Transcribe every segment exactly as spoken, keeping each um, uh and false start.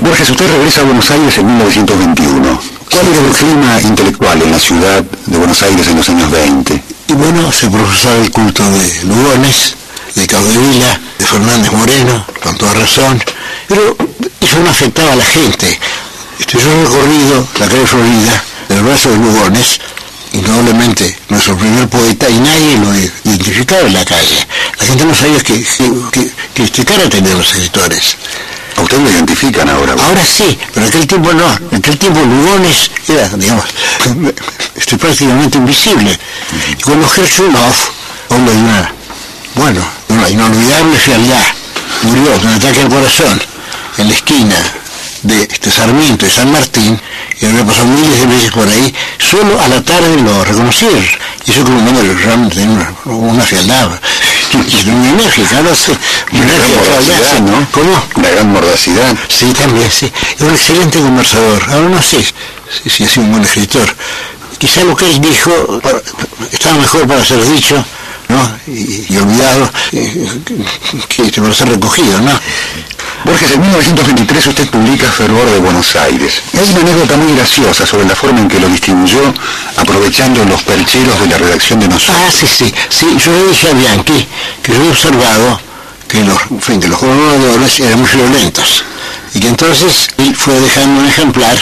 Borges, usted regresa a Buenos Aires en mil novecientos veintiuno. ¿Cuál era el clima intelectual en la ciudad de Buenos Aires en los años veinte? Y bueno, se profesaba el culto de Lugones, de Capdevila, de Fernández Moreno, con toda razón, pero eso no afectaba a la gente. Este, yo he recorrido la calle Florida, del brazo de Lugones, indudablemente nuestro primer poeta, y nadie lo identificaba en la calle. La gente no sabía que, que, que, que este cara tenía los escritores. ¿A usted lo identifican ahora? Ahora sí, pero en aquel tiempo no. En aquel tiempo Lugones era, digamos, este, prácticamente invisible. Y cuando Gershunov, hombre de una, bueno, de una inolvidable fealdad, murió de un ataque al corazón en la esquina de este Sarmiento y San Martín, y había pasado miles de veces por ahí, solo a la tarde lo reconocieron. Y eso como un hombre realmente tenía una, una fealdad, y muy enérgica, no sé. Una gran mordacidad, ¿no? ¿Cómo? Una gran mordacidad. Sí, también, sí. Es un excelente conversador. Ahora no sé si, si ha sido un buen escritor. Quizá lo que él dijo estaba mejor para ser dicho, ¿no? Y, y olvidado que, que para ser recogido, ¿no? Borges, en mil novecientos veintitrés usted publica Fervor de Buenos Aires. Hay una anécdota muy graciosa sobre la forma en que lo distribuyó, aprovechando los percheros de la redacción de nosotros. Ah, sí, sí, sí. Yo le dije a Bianchi que yo he observado que los, en fin, que los colaboradores eran muy violentos, y que entonces él fue dejando un ejemplar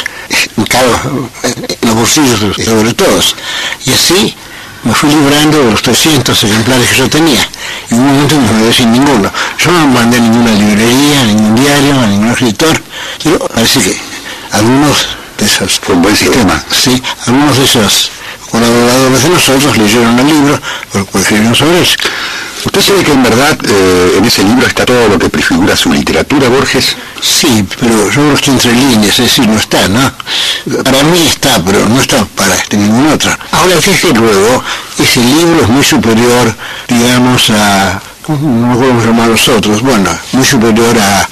en los bolsillos sobre todos. Y así me fui librando de los trescientos ejemplares que yo tenía, y en un momento no me quedé sin ninguno. Yo no mandé a ninguna librería, a ningún diario, a ningún escritor, pero parece que algunos de esos... Fue un buen sistema. Sí, algunos de esos colaboradores de nosotros leyeron el libro, porque escribieron sobre eso. ¿Usted sabe que en verdad eh, en ese libro está todo lo que prefigura su literatura, Borges? Sí, pero yo lo estoy entre líneas, es decir, no está, ¿no? Para mí está, pero no está para este ningún otro. Ahora, fíjese luego, ese libro es muy superior, digamos, a... no me acuerdo cómo se llaman los otros, bueno, muy superior a...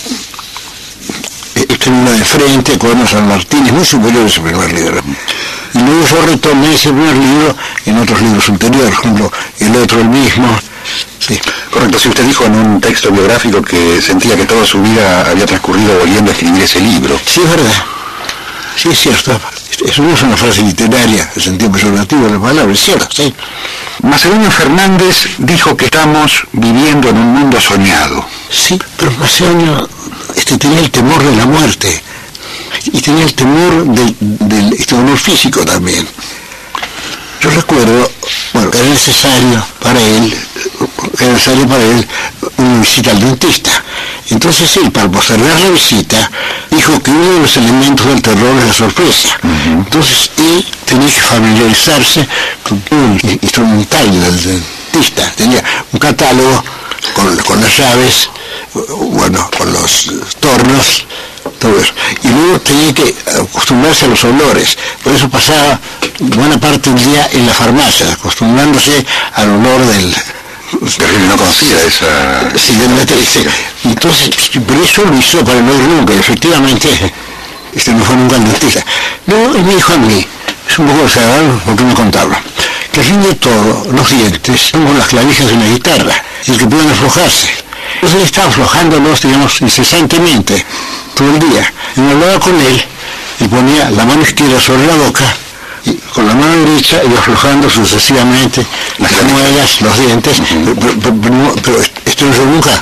Este libro de frente, Cuadernos San Martín, es muy superior a ese primer libro. Y luego yo retomé ese primer libro en otros libros ulteriores, por ejemplo, el otro, el mismo. Sí. Correcto, si usted dijo en un texto biográfico que sentía que toda su vida había transcurrido volviendo a escribir ese libro. Sí, es verdad. Sí, es cierto. Eso no es una frase literaria, el sentido peyorativo de la palabra, es cierto, sí. Macedonio Fernández dijo que estamos viviendo en un mundo soñado. Sí, pero Macedonio este, tenía el temor de la muerte, y tenía el temor del, del este dolor físico también. Yo recuerdo, bueno, que era necesario para él, era necesario para él una visita al dentista. Entonces él, para postergar la visita, dijo que uno de los elementos del terror es la sorpresa. Uh-huh. Entonces él tenía que familiarizarse con el instrumental del dentista. Tenía un catálogo con, con las llaves, bueno, con los tornos, todo eso. Y luego tenía que acostumbrarse a los olores. Por eso pasaba buena parte del día en la farmacia, acostumbrándose al olor del... Terrible, no conocía esa... Sí, del metalista. Entonces, pero eso lo hizo para no ir nunca, y efectivamente, este no fue nunca el dentista. Luego él me dijo a mí, es un poco desagradable porque me contarlo, que al fin de todo, los dientes son como las clavijas de una guitarra, y que pueden aflojarse. Entonces él estaba aflojándolos, digamos, incesantemente, todo el día. Y me hablaba con él, y ponía la mano izquierda sobre la boca, y con la mano derecha iba aflojando sucesivamente las muelas, los dientes, uh-huh. pero, pero, pero, pero esto no fue nunca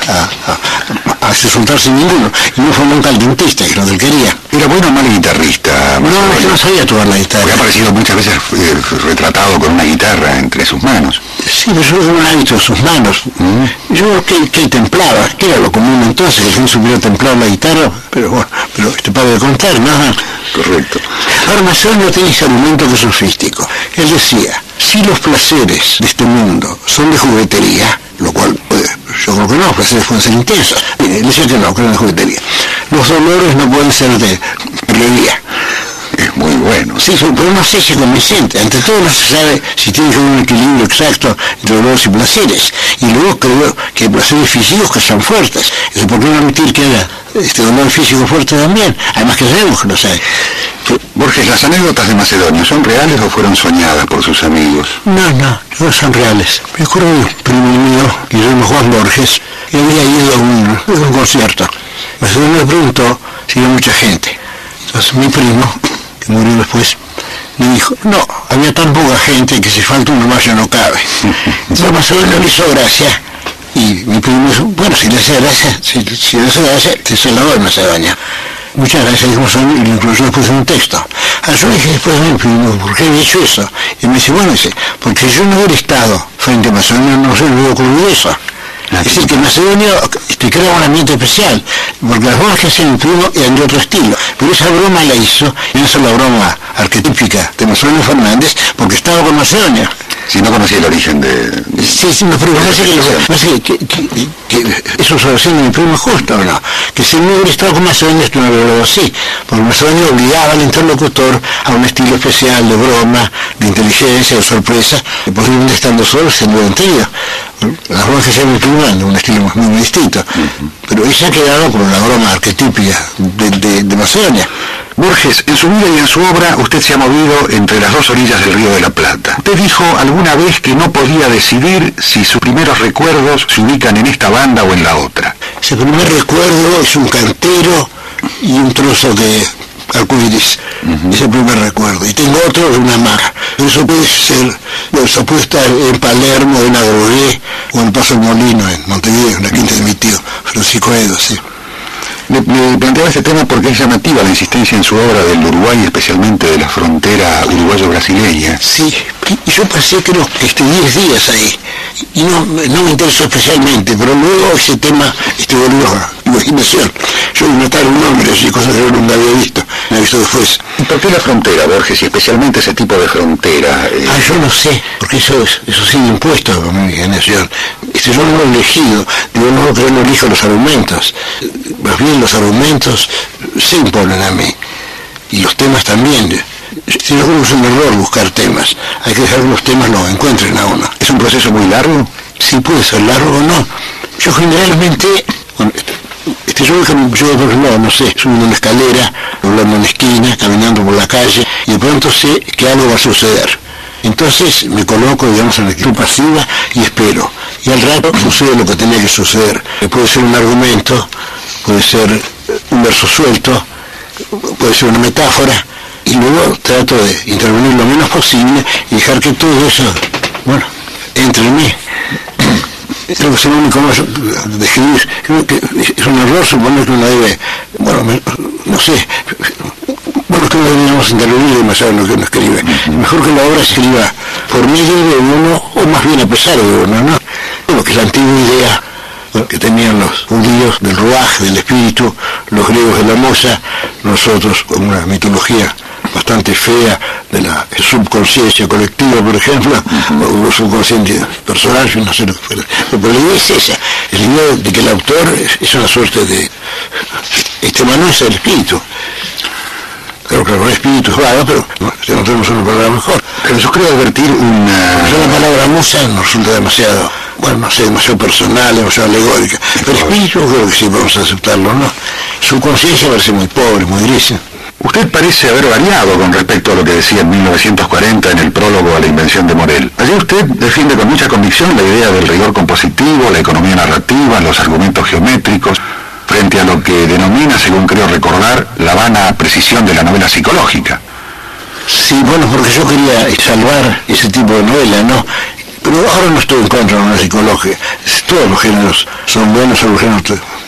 a, a, a resultarse ninguno, y no fue nunca al dentista, que es lo que él quería. ¿Era bueno o mal guitarrista? No, es que no sabía tocar la guitarra. Porque ha aparecido muchas veces eh, retratado con una guitarra entre sus manos. Sí, pero yo era un hábito en sus manos. Uh-huh. Yo creo que, que él templaba, que era lo común entonces, que el gente supiera templar la guitarra, pero bueno, pero este padre de contar, ¿no? Correcto. Ahora, Macedonio tiene ese argumento que es sofístico. Él decía, si los placeres de este mundo son de juguetería, lo cual, pues, yo creo que no, los placeres pueden ser intensos. Él decía que no, que eran de juguetería. Los dolores no pueden ser de realidad. Es muy bueno. Sí, pero no sé si es convincente. Ante todo no se sabe si tiene que haber un equilibrio exacto entre dolores y placeres. Y luego creo que hay placeres físicos que son fuertes. Eso por qué no admitir que haya este dolor físico fuerte también. Además que sabemos que lo sabe. Borges, ¿las anécdotas de Macedonio son reales o fueron soñadas por sus amigos? No, no, no son reales. Me acuerdo de un primo mío, Guillermo Juan Borges, que había ido a un, a un concierto. Macedonio le preguntó se iba mucha gente. Entonces mi primo, que murió después, me dijo, no, había tan poca gente que si falta uno más ya no cabe. Entonces Macedonia le hizo gracia, y mi primo dijo, bueno, si le hace gracia, si, si le hace gracia, te se la doy Macedonia. Muchas gracias, dijo Macedonia, y lo incluyó después en un texto. Ah, yo dije después a mi primo, ¿por qué había hecho eso? Y me dice, bueno, dice, porque yo no hubiera estado frente a Macedonia, no se le hubiera ocurrido eso. Es decir, que Macedonia te crea un ambiente especial, porque las bromas que hacía mi primo eran de otro estilo, pero esa broma la hizo, y esa es la broma arquetípica de Macedonia Fernández, porque estaba con Macedonia. Si no conocía el origen de... Sí, sí, me parece que, que, que, que, que eso se lo hacía mi primo justo, ¿o no? Que si no hubiera estado con Macedonia, esto no habría hablado así, porque Macedonia obligaba al interlocutor a un estilo especial de broma, de inteligencia, de sorpresa, que posiblemente estando solo se lo entendido. Las bromas que hacía mi primo eran de un estilo muy, muy distinto, uh-huh. Pero ella ha quedado con la broma arquetípica de, de, de Macedonia. Borges, en su vida y en su obra, usted se ha movido entre las dos orillas del Río de la Plata. Usted dijo alguna vez que no podía decidir si sus primeros recuerdos se ubican en esta banda o en la otra. Ese primer recuerdo es un cantero y un trozo de arcoíris. Uh-huh. Ese primer recuerdo. Y tengo otro de una mar. Eso puede ser, bueno, eso puede estar en Palermo, en Adrogué, o en Paso del Molino, en Montevideo, en la quinta de mi tío, Francisco Edo, sí. Me, me planteaba este tema porque es llamativa la insistencia en su obra del Uruguay, especialmente de la frontera uruguayo-brasileña. Sí, y yo pasé creo que este diez días ahí, y no, no me interesó especialmente, pero luego ese tema este, volvió a imaginación. Yo vi matar a un hombre, así cosas que yo nunca había visto, me he visto después. ¿Y por qué la frontera, Borges, y especialmente ese tipo de frontera? Eh... Ah, yo no sé, porque eso es, eso sí impuesto a mi imaginación. Este, yo no lo he elegido, digo, no, pero no elijo los argumentos. Más bien los argumentos se imponen a mí, y los temas también. Si yo creo que es un error buscar temas, hay que dejar que los temas los encuentren a uno. ¿Es un proceso muy largo? Sí, puede ser largo o no. Yo generalmente, bueno, este, yo, yo por ejemplo, no sé, subiendo una escalera, doblando una esquina, caminando por la calle, y de pronto sé que algo va a suceder. Entonces me coloco, digamos, en la actitud pasiva y espero. Y al rato sucede lo que tenía que suceder. Puede ser un argumento, puede ser un verso suelto, puede ser una metáfora, y luego trato de intervenir lo menos posible y dejar que todo eso, bueno, entre en mí. Creo que es el único modo de escribir. Creo que es un error suponer que uno debe, bueno, me, no sé, bueno, que no deberíamos intervenir demasiado en lo que uno escribe. Mejor que la obra se escriba por medio de uno, o más bien a pesar de uno, ¿no? Bueno, que es la antigua idea que tenían los judíos del ruaj, del espíritu, los griegos de la moza, nosotros con una mitología bastante fea de la subconsciencia colectiva, por ejemplo, uh-huh. o subconsciente personal, no sé lo que fuera. Pero la idea es esa, la idea de que el autor es una suerte de... Este manual es el espíritu. Claro que el espíritu es vago, pero no, no tenemos una palabra mejor. Pero yo creo advertir una... Porque la palabra musa nos resulta demasiado, bueno, no sé, demasiado personal, demasiado alegórica. Pero el espíritu creo que sí podemos aceptarlo, ¿no? Su conciencia parece muy pobre, muy gris. Usted parece haber variado con respecto a lo que decía en mil novecientos cuarenta en el prólogo a la invención de Morel. Allí usted defiende con mucha convicción la idea del rigor compositivo, la economía narrativa, los argumentos geométricos, frente a lo que denomina, según creo recordar, la vana precisión de la novela psicológica. Sí, bueno, porque yo quería salvar ese tipo de novela, ¿no? Pero ahora no estoy en contra de una psicología. Todos los géneros son buenos, son los géneros...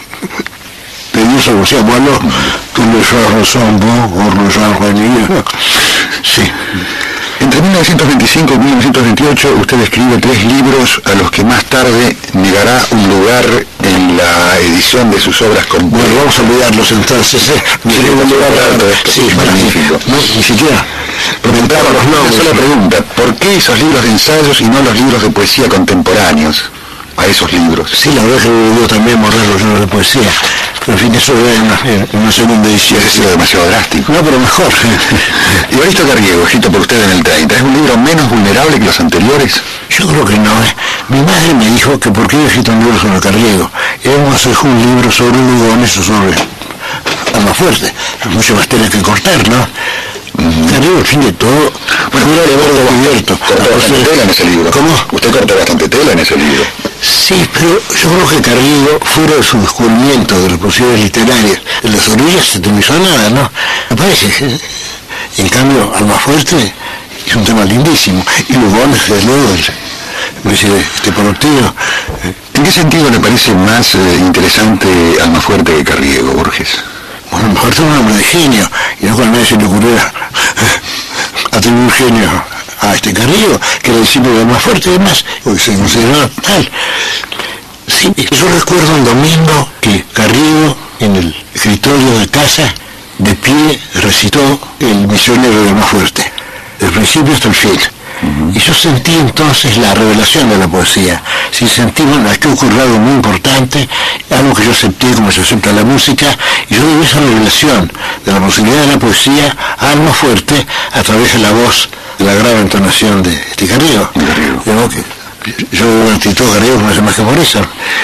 De Dios algo sea bueno, tú le sabes razón, vos, vos lo sabes venir. Sí. Entre mil novecientos veinticinco y mil novecientos veintiocho usted escribe tres libros a los que más tarde negará un lugar en la edición de sus obras completas. Bueno, vamos a olvidarlos entonces, ¿eh? Mi sí, un lugar de sí, magnífico. No, ni siquiera. Preguntaba los nombres. Una sola pregunta, ¿por qué esos libros de ensayos y no los libros de poesía contemporáneos a esos libros? Sí, la verdad es que yo también borré los libros de poesía. Pero en fin, eso era en una, en una segunda edición. Eso ha sido demasiado drástico. No, pero mejor. Evaristo Carriego, escrito por usted en el treinta, ¿es un libro menos vulnerable que los anteriores? Yo creo que no. ¿eh? Mi madre me dijo que por qué había escrito un libro sobre Carriego. Íbamos a hacer un libro sobre Lugones o sobre algo fuerte. Mucho más tela que cortar, ¿no? Mm. Carriego, al fin de todo, bueno, era de haberlo cubierto. Cortó bastante tela en ese libro. ¿Cómo? Usted cortó bastante tela en ese libro. Sí, pero yo creo que Carrillo, fuera de su descubrimiento de las posibilidades literarias, en las orillas se te hizo nada, ¿no? Me parece. En cambio, Almafuerte es un tema lindísimo. Y Lugones, desde luego, me dice, este poroteo. ¿En qué sentido le parece más eh, interesante Almafuerte que Carriego, Borges? Bueno, Almafuerte es un hombre de genio, y no cuando nadie se le ocurriera atribuir genio a este Carrillo, que era discípulo de Almafuerte, además, porque se consideraba tal. Sí, yo recuerdo un domingo que Carrillo, en el escritorio de casa, de pie, recitó El misionero de Almafuerte, del principio hasta el fin. Uh-huh. Y yo sentí entonces la revelación de la poesía. Sí, sentí, bueno, aquí ocurrió algo muy importante, algo que yo acepté como se acepta la música, y yo vi esa revelación de la posibilidad de la poesía a Almafuerte a través de la voz, de la grave entonación de este Carrillo. Digo que yo veo una actitud de Carrillo que no hace más que por eso.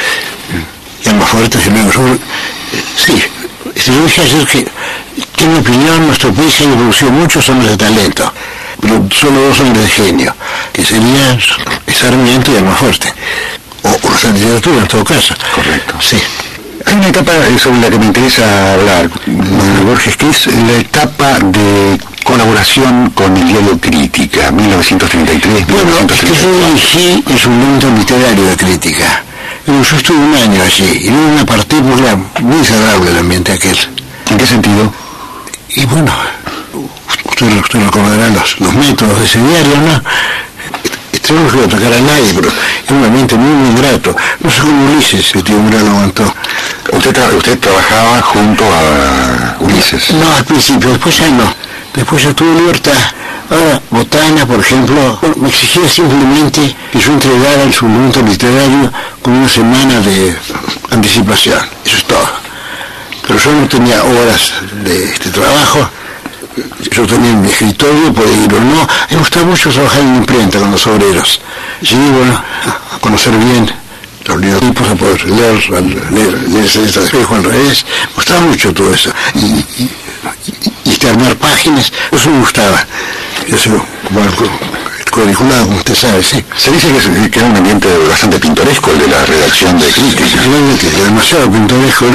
Y Almafuerte, si luego, yo, sí, yo dije ayer que, que en mi opinión nuestro país ha producido muchos hombres de talento, pero solo dos hombres de genio, que serían Sarmiento y Almafuerte, o, o la literatura en todo caso. Correcto. Sí. Hay una etapa sobre la que me interesa hablar, Borges, que es la etapa de colaboración con el diario Crítica, mil novecientos treinta y tres. Bueno, es que yo dirigí el suplemento literario de Crítica. Yo estuve un año allí, y luego me aparté porque era muy desagradable el ambiente aquel. ¿En qué sentido? Y bueno, usted, usted recordará los, los métodos de ese diario, ¿no? Este no quiero atacar a nadie, pero era un ambiente muy, muy ingrato. No sé cómo Ulises, el tío Umbral, lo aguantó. ¿Usted, tra ¿Usted trabajaba junto a Ulises? No, al principio, después ya no. Después ya tuve libertad. Ahora, Botana, por ejemplo, bueno, me exigía simplemente que yo entregara el suplemento literario con una semana de anticipación. Eso es todo. Pero yo no tenía horas de este trabajo. Yo tenía en mi escritorio, podía ir o no. Me gustaba mucho trabajar en la imprenta con los obreros. Llegué, bueno, a conocer bien los linotipos, a poder leer, a leer, leerse de espejo al revés. Me gustaba mucho todo eso. Y, y, y, y armar páginas, eso me gustaba. Yo soy como el, el cuadriculado, como usted sabe, sí. Se dice que, es, que era un ambiente bastante pintoresco el de la redacción de Crítica. Sí, demasiado pintoresco,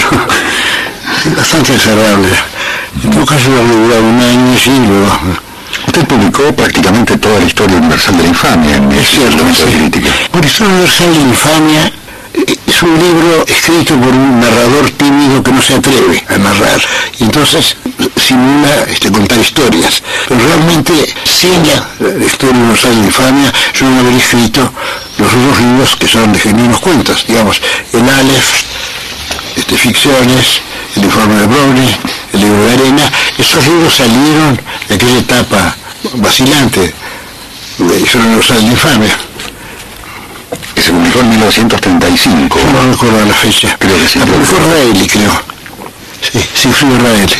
¿no? Bastante desagradable. En todo caso, lo durado un año y luego. Usted publicó prácticamente toda la historia universal de la infamia en el suplemento de Crítica. La historia universal de la infamia es un libro escrito por un narrador tímido que no se atreve a narrar, y entonces simula este, contar historias, pero realmente sin la historia universal de la infamia yo no habría escrito los otros libros que son de genuinos cuentos, digamos, el Aleph, este, ficciones, el informe de Brownie, el libro de Arena. Esos libros salieron de aquella etapa vacilante de historia universal de la infamia, que se publicó en mil novecientos treinta y cinco. No recuerdo la fecha. Creo que sí. La publicó Raeli, creo. Sí, sí, fui Raeli.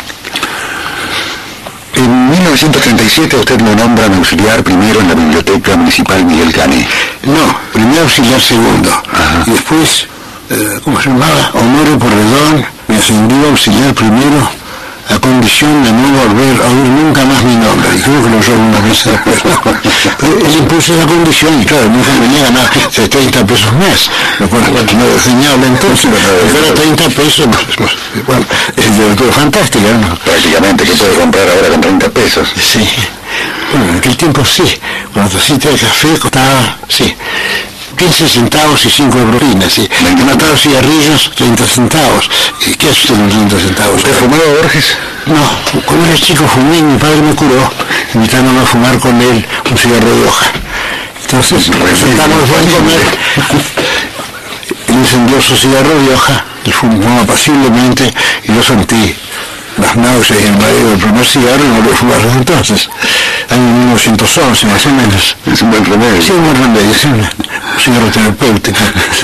En mil novecientos treinta y siete usted lo nombra auxiliar primero en la Biblioteca Municipal Miguel Cané. No, primero auxiliar segundo. Ajá. Y después, eh, ¿cómo se llamaba? Honorio Porredón me ascendió auxiliar primero a condición de no volver a oír nunca más mi nombre. Y creo que lo oyó una vez después. Pero él impuso esa condición y claro, nunca venía a ganar treinta pesos más. Me acuerdo que no era genial entonces, pero era treinta pesos, pues, bueno, es literatura fantástica, ¿no? Prácticamente, ¿qué puede comprar ahora con treinta pesos? Sí. Bueno, en aquel tiempo sí. Cuando tacita de café costaba, sí, quince centavos y cinco de propina, sí. Me mataron cigarrillos, treinta centavos. ¿Qué hace usted con treinta centavos? ¿Usted fumaba, Borges? No, cuando era chico fumé y mi padre me curó, invitándome a fumar con él un cigarro de hoja. Entonces, sentamos después de comer, él encendió su cigarro de hoja, él fumó apaciblemente y yo sentí las náuseas y el mareo del primer cigarro y no volví a fumar desde entonces. Año mil novecientos once, más o menos. Es un buen remedio. Sí, un buen remedio, sí, un cigarro terapéutico.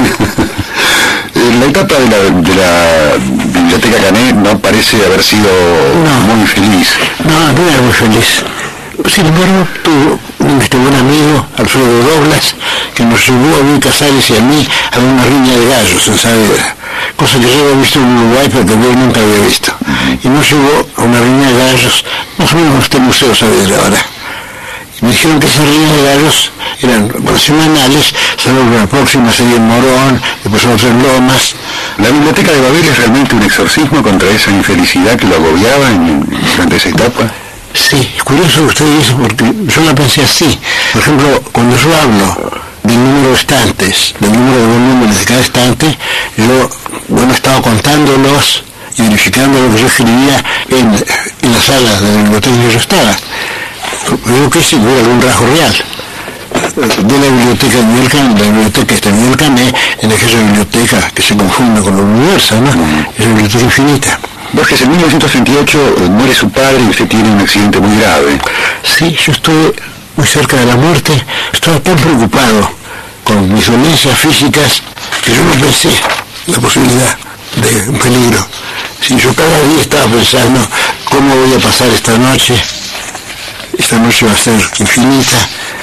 La etapa de la, de la Biblioteca Cané no parece haber sido no, muy feliz. No, no era muy feliz. Sin embargo, tuvo un este buen amigo, Alfredo Douglas, que nos llevó a Luis Casares y a mí a una riña de gallos en Saavedra, cosa que yo había visto en Uruguay, pero que yo nunca había visto. Y nos llevó a una riña de gallos, más o menos en este museo Saavedra ahora. Y me dijeron que esas reuniones de gallos eran bueno, semanales, salvo la próxima sería en Morón, después otra en Lomas. La biblioteca de Babel es realmente un exorcismo contra esa infelicidad que lo agobiaba en, durante esa etapa. Sí, es curioso que usted dice, porque yo la pensé así. Por ejemplo, cuando yo hablo del número de estantes, del número de volúmenes de cada estante, yo, bueno, estaba contándolos y verificando lo que yo escribía en, en la sala de la biblioteca en que yo estaba. Yo que sí, hubo algún rasgo real de la biblioteca de Miguel Cané, la biblioteca esta de Miguel Cané, en aquella biblioteca que se confunde con el universo, ¿no? Es una biblioteca infinita. Borges, en mil novecientos treinta y ocho muere su padre y usted tiene un accidente muy grave. Sí, yo estuve muy cerca de la muerte, estaba tan preocupado con mis dolencias físicas que yo no pensé la posibilidad de un peligro. Si yo cada día estaba pensando cómo voy a pasar esta noche, esta noche va a ser infinita,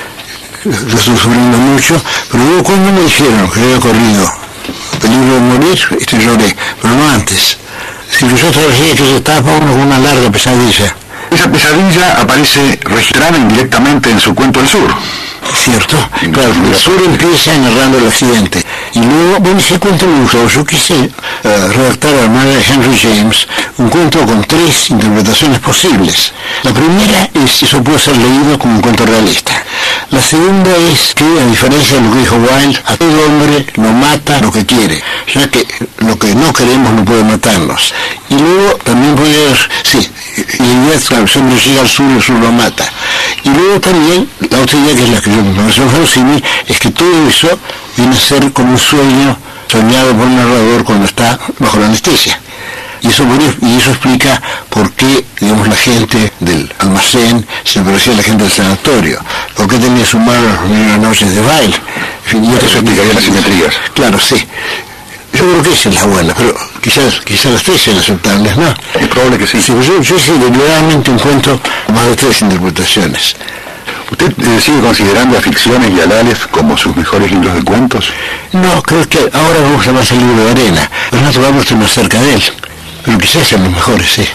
yo estoy sufriendo mucho, pero luego cuando me dijeron que había corrido peligro de morir, este lloré, pero no antes. Si yo trabajé que yo estaba con una larga pesadilla. Esa pesadilla aparece registrada indirectamente en su cuento El Sur. Cierto, claro, El Sur empieza narrando el accidente. Y luego, bueno, ese cuento me gustó. Yo quise uh, redactar a la manera de Henry James un cuento con tres interpretaciones posibles. La primera es, eso puede ser leído como un cuento realista. La segunda es que, a diferencia de lo que dijo Wilde, a todo hombre lo mata lo que quiere, ya que lo que no queremos no puede matarnos. Y luego también puede haber, sí, y la idea es, claro, siempre llega al sur y el sur lo mata. Y luego también, la otra idea que es la que yo me mencioné, Francini, es que todo eso viene a ser como un sueño soñado por el narrador cuando está bajo la anestesia. Y eso, y eso explica por qué, digamos, la gente del almacén se parecía a la gente del sanatorio, por qué tenía su mano las primeras noches de baile. En fin, y eso explicaría las simetrías. Claro, sí. Yo creo que esa es la buena, pero quizás quizás las tres sean aceptables, ¿no? Es probable que sí. Sí, pues yo, yo hice deliberadamente un cuento más de tres interpretaciones. ¿Usted eh, sigue considerando a Ficciones y Alales como sus mejores libros de cuentos? No, creo que ahora me gusta más el libro de Arena, pero no todavía estoy más cerca de él. Pero quizás sean los mejores, sí.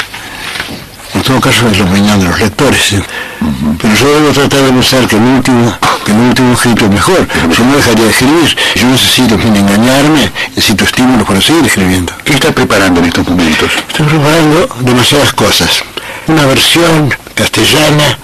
En todo caso es la opinión de los lectores, ¿sí? Uh-huh. Pero yo debo tratar de pensar que el último, que el último escrito es mejor. Yo no dejaría de escribir. Yo necesito, sin engañarme, necesito estímulos para seguir escribiendo. ¿Qué está preparando en estos momentos? Estoy preparando demasiadas cosas. Una versión castellana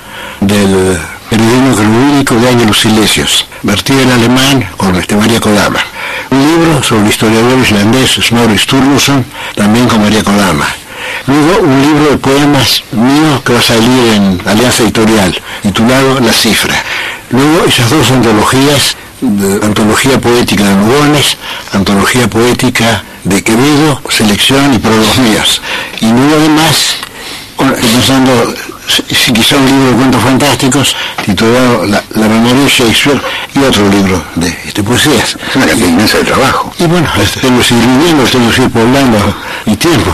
del Periódico Jurídico de Ángelos Silesios, vertida en alemán con este María Kodama. Un libro sobre el historiador islandés Snorri Sturluson, también con María Kodama. Luego un libro de poemas míos que va a salir en Alianza Editorial, titulado La Cifra. Luego esas dos antologías, de, antología poética de Lugones, antología poética de Quevedo, selección y prólogos míos. Y luego además, pensando si quizá un libro de cuentos fantásticos titulado La, la memoria de Shakespeare y otro libro de, de poesías. Es una cantidad inmensa de trabajo. Y bueno, tengo que seguir viviendo, tengo que seguir poblando mi tiempo.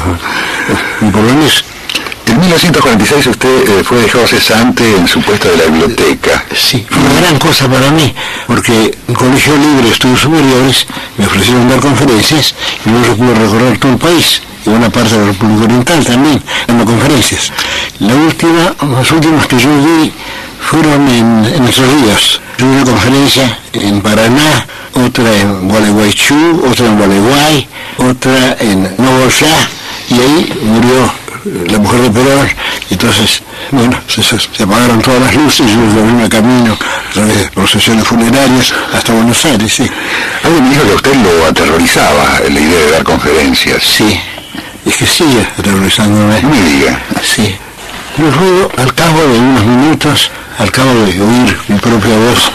Mi problema es... En mil novecientos cuarenta y seis usted eh, fue dejado cesante en su puesto de la biblioteca. Sí, fue una gran cosa para mí, porque en Colegio Libre de Estudios Superiores me ofrecieron dar conferencias y luego pude recorrer todo el país. Y buena parte de la República Oriental también, dando conferencias. La última, las últimas que yo di fueron en, en Entre Ríos. Yo di una conferencia en Paraná, otra en Gualeguaychú, otra en Gualeguay, otra en Nogoyá, y ahí murió la mujer de Perón, y entonces, bueno, se, se apagaron todas las luces, yo me abrí camino a través de procesiones funerarias hasta Buenos Aires, sí. Alguien me dijo que a usted lo aterrorizaba la idea de dar conferencias. Sí. Es que sigue aterrorizándome. No me diga. Sí. Luego, al cabo de unos minutos, al cabo de oír mi propia voz,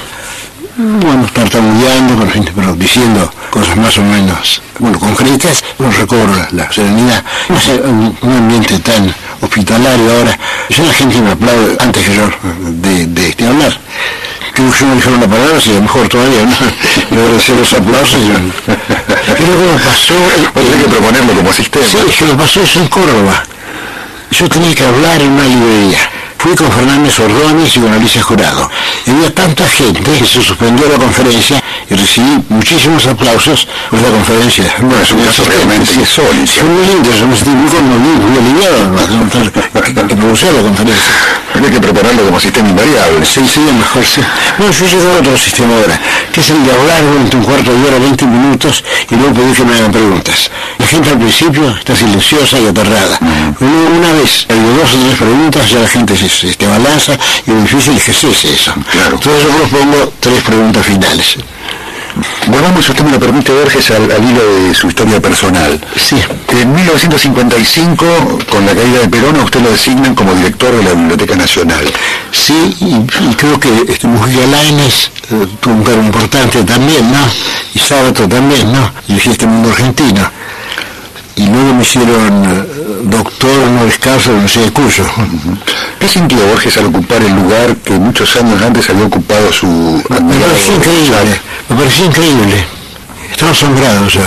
bueno, tartamudeando, pero, pero diciendo cosas más o menos, bueno, concretas, no recobro la, la serenidad. No sé, un, un ambiente tan hospitalario ahora. Ya la gente me aplaude antes que yo de, de, de hablar. Creo que yo no dijeron la palabra, si a lo mejor todavía, ¿no? Me agradecer los aplausos. Pero lo que pasó... Hay que proponerlo como sistema. Sí, que lo pasó eso en Córdoba. Yo tenía que hablar en una librería. Fui con Fernández Ordóñez y con Alicia Jurado. Y había tanta gente que se suspendió la conferencia y recibí muchísimos aplausos por la conferencia. Bueno, es un caso realmente insólito. Fue muy lindo, yo me sentí muy conmovido, muy aliviado, además, que, que introducir la conferencia. Habría que prepararlo como sistema invariable. Sí, sí, mejor sí. Bueno, yo llego a otro sistema ahora, que es el de hablar durante un cuarto de hora, veinte minutos, y luego pedir que me hagan preguntas. La gente al principio está silenciosa y aterrada. Uh-huh. Una, una vez, hay dos o tres preguntas, ya la gente se, se, se balanza, y lo difícil es que cese eso. Claro. Entonces yo propongo tres preguntas finales. Volvamos, si usted me lo permite, Borges, al, al hilo de su historia personal. Sí. En mil novecientos cincuenta y cinco, con la caída de Perón, a usted lo designan como director de la Biblioteca Nacional. Sí, y, y creo que este, Mujica Lainez eh, tuvo un cargo importante también, ¿no? Y Sábato también, ¿no? Y dije este mundo argentino. Y luego me hicieron eh, doctor honoris causa de la Universidad de Cuyo. Uh-huh. ¿Qué sintió Borges al ocupar el lugar que muchos años antes había ocupado su admirado? Me pareció increíble, me pareció increíble. Estaba asombrado yo.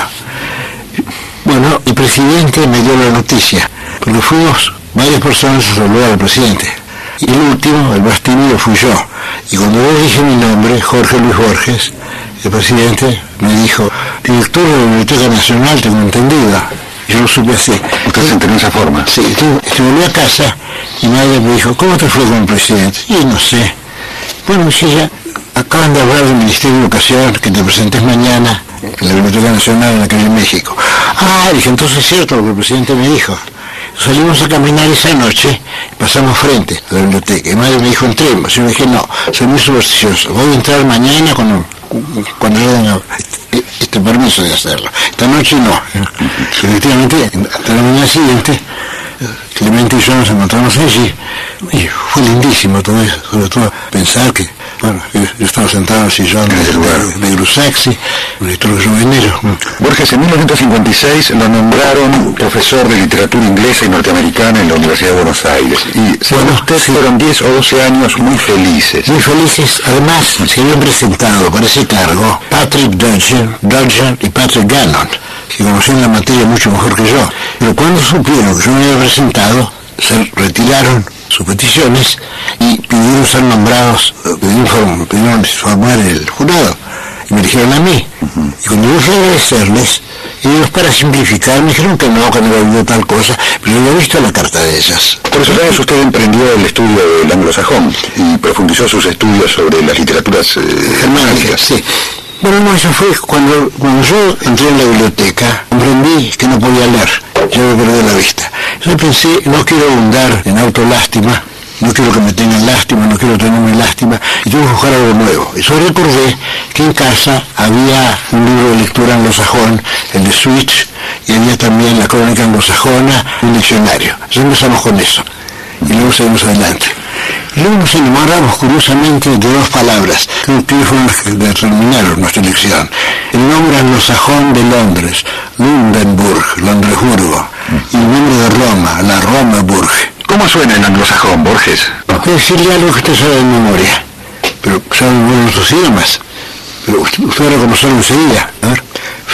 Bueno, el presidente me dio la noticia, porque fuimos varias personas a saludar al presidente. Y el último, el más tímido, fui yo. Y cuando yo dije mi nombre, Jorge Luis Borges, el presidente me dijo, director de la Biblioteca Nacional, tengo entendido. Yo lo supe así. ¿Usted se enteró de esa forma? Sí, estuve, volví a casa y mi madre me dijo, ¿cómo te fue con el presidente? Y no sé. Bueno, me decía, acaban de hablar del Ministerio de Educación, que te presentes mañana en la Biblioteca Nacional en la calle México. Ah, dije, entonces es cierto lo que el presidente me dijo. Salimos a caminar esa noche, pasamos frente a la biblioteca. Y mi madre me dijo, entremos. Yo le dije, no, soy muy supersticioso. Voy a entrar mañana cuando, cuando yo tenga este permiso de hacerlo. Esta noche no. Efectivamente, hasta la mañana siguiente, Clemente y yo nos encontramos allí. Y fue lindísimo todo eso, sobre todo pensar que, bueno, yo, yo estaba sentado en el sillón de, de, de Grusaxi, un lector juvenil. Borges, en mil novecientos cincuenta y seis lo nombraron profesor de literatura inglesa y norteamericana en la Universidad de Buenos Aires. Y según bueno, usted, sí, fueron diez o doce años muy felices. Muy felices. Además, se habían presentado para ese cargo Patrick Dodger, Dodger y Patrick Gannon, que conocían la materia mucho mejor que yo. Pero cuando supieron que yo me había presentado, se retiraron sus peticiones y pidieron ser nombrados, pidieron, pidieron formar el jurado, y me dijeron a mí. Uh-huh. Y cuando yo fui a agradecerles, ellos, para simplificar, me dijeron que no, que no había habido tal cosa, pero yo había visto la carta de ellas. Por eso años usted emprendió el estudio del anglosajón y profundizó sus estudios sobre las literaturas eh, germánicas. Sí. Bueno, no, eso fue cuando, cuando yo entré en la biblioteca, comprendí que no podía leer, yo me perdí la vista. Yo pensé, no quiero abundar en autolástima, no quiero que me tengan lástima, no quiero tenerme lástima, y tengo que buscar algo nuevo. Y yo recordé que en casa había un libro de lectura anglosajón, el de Switch, y había también la crónica anglosajona, un diccionario. Entonces empezamos con eso, y luego seguimos adelante. Y luego nos enamoramos curiosamente de dos palabras, que fueron las que determinaron nuestra elección. El nombre anglosajón de Londres, Lundenburg, Londresburgo, y el nombre de Roma, la Romaburg. ¿Cómo suena el anglosajón, Borges? Puedo decirle algo que usted sabe de memoria, pero saben muy bien sus idiomas. Pero usted, usted va a reconocerlo enseguida. A ver.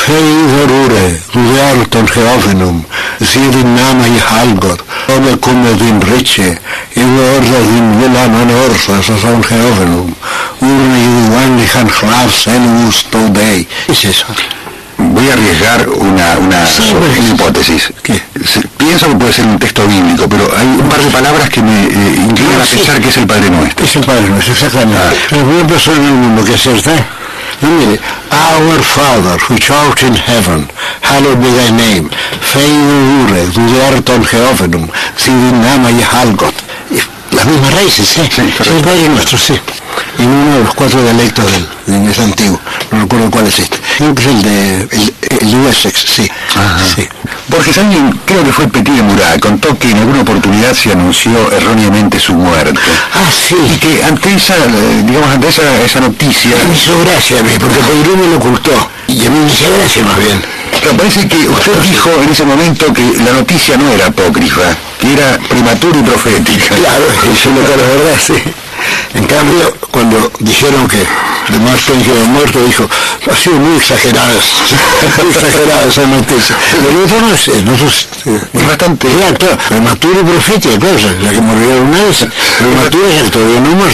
Feidorure, Rudearton Geofenum, Sirin Nama y Halgot, Ome Kume din Riche, Evorda din Vilaman Orsa, Sasson Geofenum, Urne y Duan y Han Hlav Senus Todei. ¿Qué es eso? Voy a arriesgar una, una, sí, una hipótesis. ¿Qué? Pienso que puede ser un texto bíblico, pero hay un par de palabras que me eh, inclinan a sí. pensar que es el Padre Nuestro. Es el Padre Nuestro, exactamente. Ah. La primera persona en el mundo que acerta. No, mire, Our Father, which art in heaven, hallowed be thy name. Feidure, Rudearton Geofenum, Sirin Nama y Halgot. Las mismas raíces, ¿eh? Sí, es el Padre Nuestro, sí. En uno de los cuatro dialectos del, del inglés antiguo. No recuerdo cuál es este. Creo que es el de, el, el de Wessex, sí. Ajá. Sí. Borges, alguien, creo que fue Petit de Murat, contó que en alguna oportunidad se anunció erróneamente su muerte. Ah, sí. Y que ante esa, digamos, ante esa, esa noticia... Me hizo gracia a mí, porque Peiró me lo ocultó. Y a mí me hizo gracia más bien. Pero parece que usted dijo en ese momento que la noticia no era apócrifa, que era prematura y profética. Claro, eso es la verdad, sí. En cambio, cuando dijeron que de Mark Twain que había muerto, dijo, ha sido muy exagerada, muy exagerada esa noticia. Pero eso no es, no es, es bastante, ya, claro, prematura y profética, claro, la que murió una vez, prematura es el que todavía no ha muerto.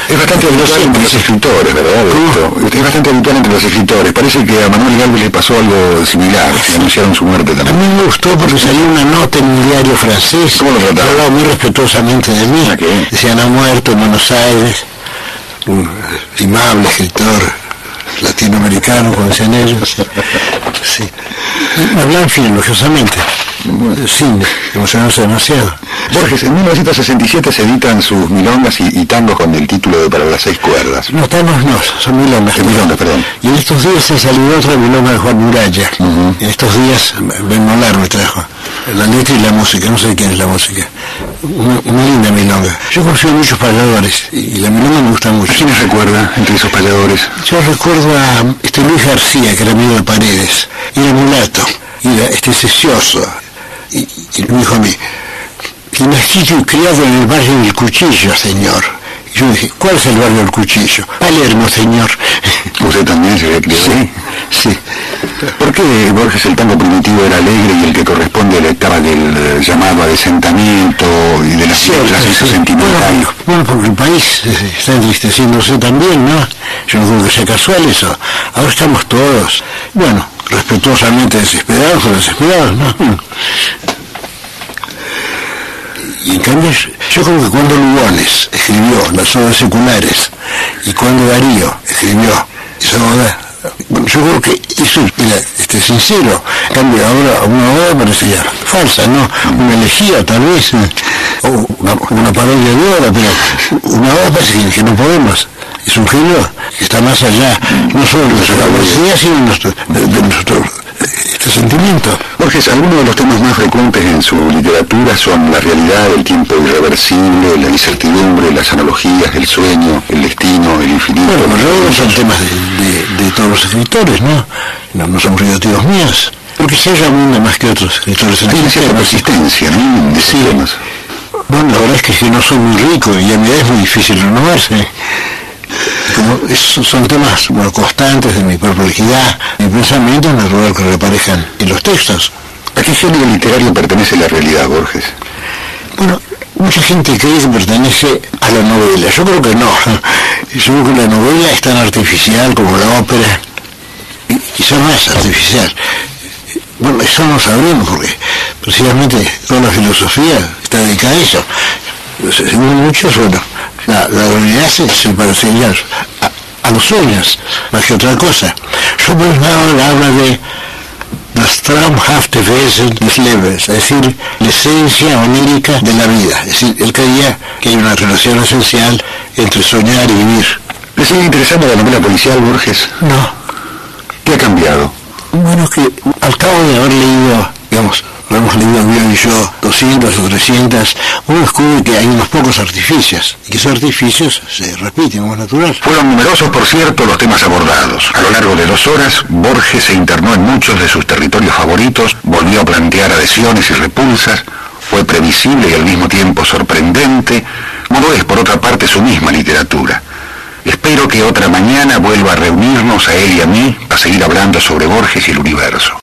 Es bastante habitual entre los escritores, ¿verdad? Esto? Es bastante habitual entre los escritores. Parece que a Manuel Galvez le pasó algo similar, que anunciaron su muerte también. A mí me gustó porque salió una nota en un diario francés. ¿Cómo lo trataron? Hablaba muy respetuosamente de mí. ¿A qué? Decían, ha muerto en Buenos Aires, un estimable escritor latinoamericano, como decían ellos. Sí. Y hablaban elogiosamente, sin emocionarse demasiado. Borges, en mil novecientos sesenta y siete se editan sus milongas y, y tangos con el título de Para las seis cuerdas. No, tangos no, son milongas. Eh, milongas, perdón. Y en estos días ha salido otra milonga de Juan Muralla. Uh-huh. En estos días Ben Molar me trajo la letra y la música, no sé quién es la música. Una, una linda milonga. Yo confío en muchos payadores y la milonga me gusta mucho. ¿A quiénes recuerda entre esos payadores? Yo recuerdo a este Luis García, que era amigo de Paredes, y era mulato, y era este cecioso, y, y me dijo a mí, y nacido y criado en el barrio del Cuchillo, señor. Y yo dije, ¿cuál es el barrio del Cuchillo? Palermo, señor. ¿Usted también se había criado ahí? Sí. ¿Por qué Borges el tango primitivo era alegre y el que corresponde a la etapa del eh, llamado adesentamiento y de la clase sentimental? Bueno, bueno, porque el país está entristeciéndose también, ¿no? Yo no creo que sea casual eso. Ahora estamos todos, bueno, respetuosamente desesperados o desesperados, ¿no? Y en cambio, yo creo que cuando Lugones escribió las obras seculares y cuando Darío escribió esa obra, bueno, yo creo que eso era este, sincero. En cambio, ahora una obra parecía falsa, ¿no? Una elegía tal vez, o una, una parodia de obra, pero una obra parece que, que no podemos. Es un género que está más allá, no solo de nuestra poesía, sino de nuestro, de, de nuestro este sentimiento. Borges, algunos de los temas más frecuentes en su literatura son la realidad, el tiempo irreversible, la incertidumbre, las analogías, el sueño, el destino, el infinito. Bueno, pues luego son temas de, de, de todos los escritores, ¿no? No, no son creativos míos. Porque se haya abunda más que otros escritores. Hay una cierta persistencia, ¿no? De sí. temas. Bueno, la verdad es que, que no soy muy rico y a mi edad es muy difícil renovarse. Como esos son temas bueno, constantes de mi perplejidad, mi pensamiento, es natural que reaparezcan en los textos. ¿A qué género literario pertenece la realidad, Borges? Bueno, mucha gente cree que pertenece a la novela. Yo creo que no. Yo creo que la novela es tan artificial como la ópera, y quizá más artificial. Bueno, eso no sabremos porque precisamente toda la filosofía está dedicada a eso. Según muchos, bueno, la, la realidad se, se parecería a, a los sueños, más que otra cosa. Schopenhauer habla de das traumhafte Wesen des Lebens, es decir, la esencia onírica de la vida. Es decir, él creía que hay una relación esencial entre soñar y vivir. ¿Le sigue interesando la novela policial, Borges? No. ¿Qué ha cambiado? Bueno, que al cabo de haber leído, digamos, lo hemos leído Bion y yo, doscientas o trescientas, uno descubre que hay unos pocos artificios, y que esos artificios se repiten, como es natural. Fueron numerosos, por cierto, los temas abordados. A lo largo de dos horas, Borges se internó en muchos de sus territorios favoritos, volvió a plantear adhesiones y repulsas, fue previsible y al mismo tiempo sorprendente, como es, por otra parte, su misma literatura. Espero que otra mañana vuelva a reunirnos a él y a mí, a seguir hablando sobre Borges y el universo.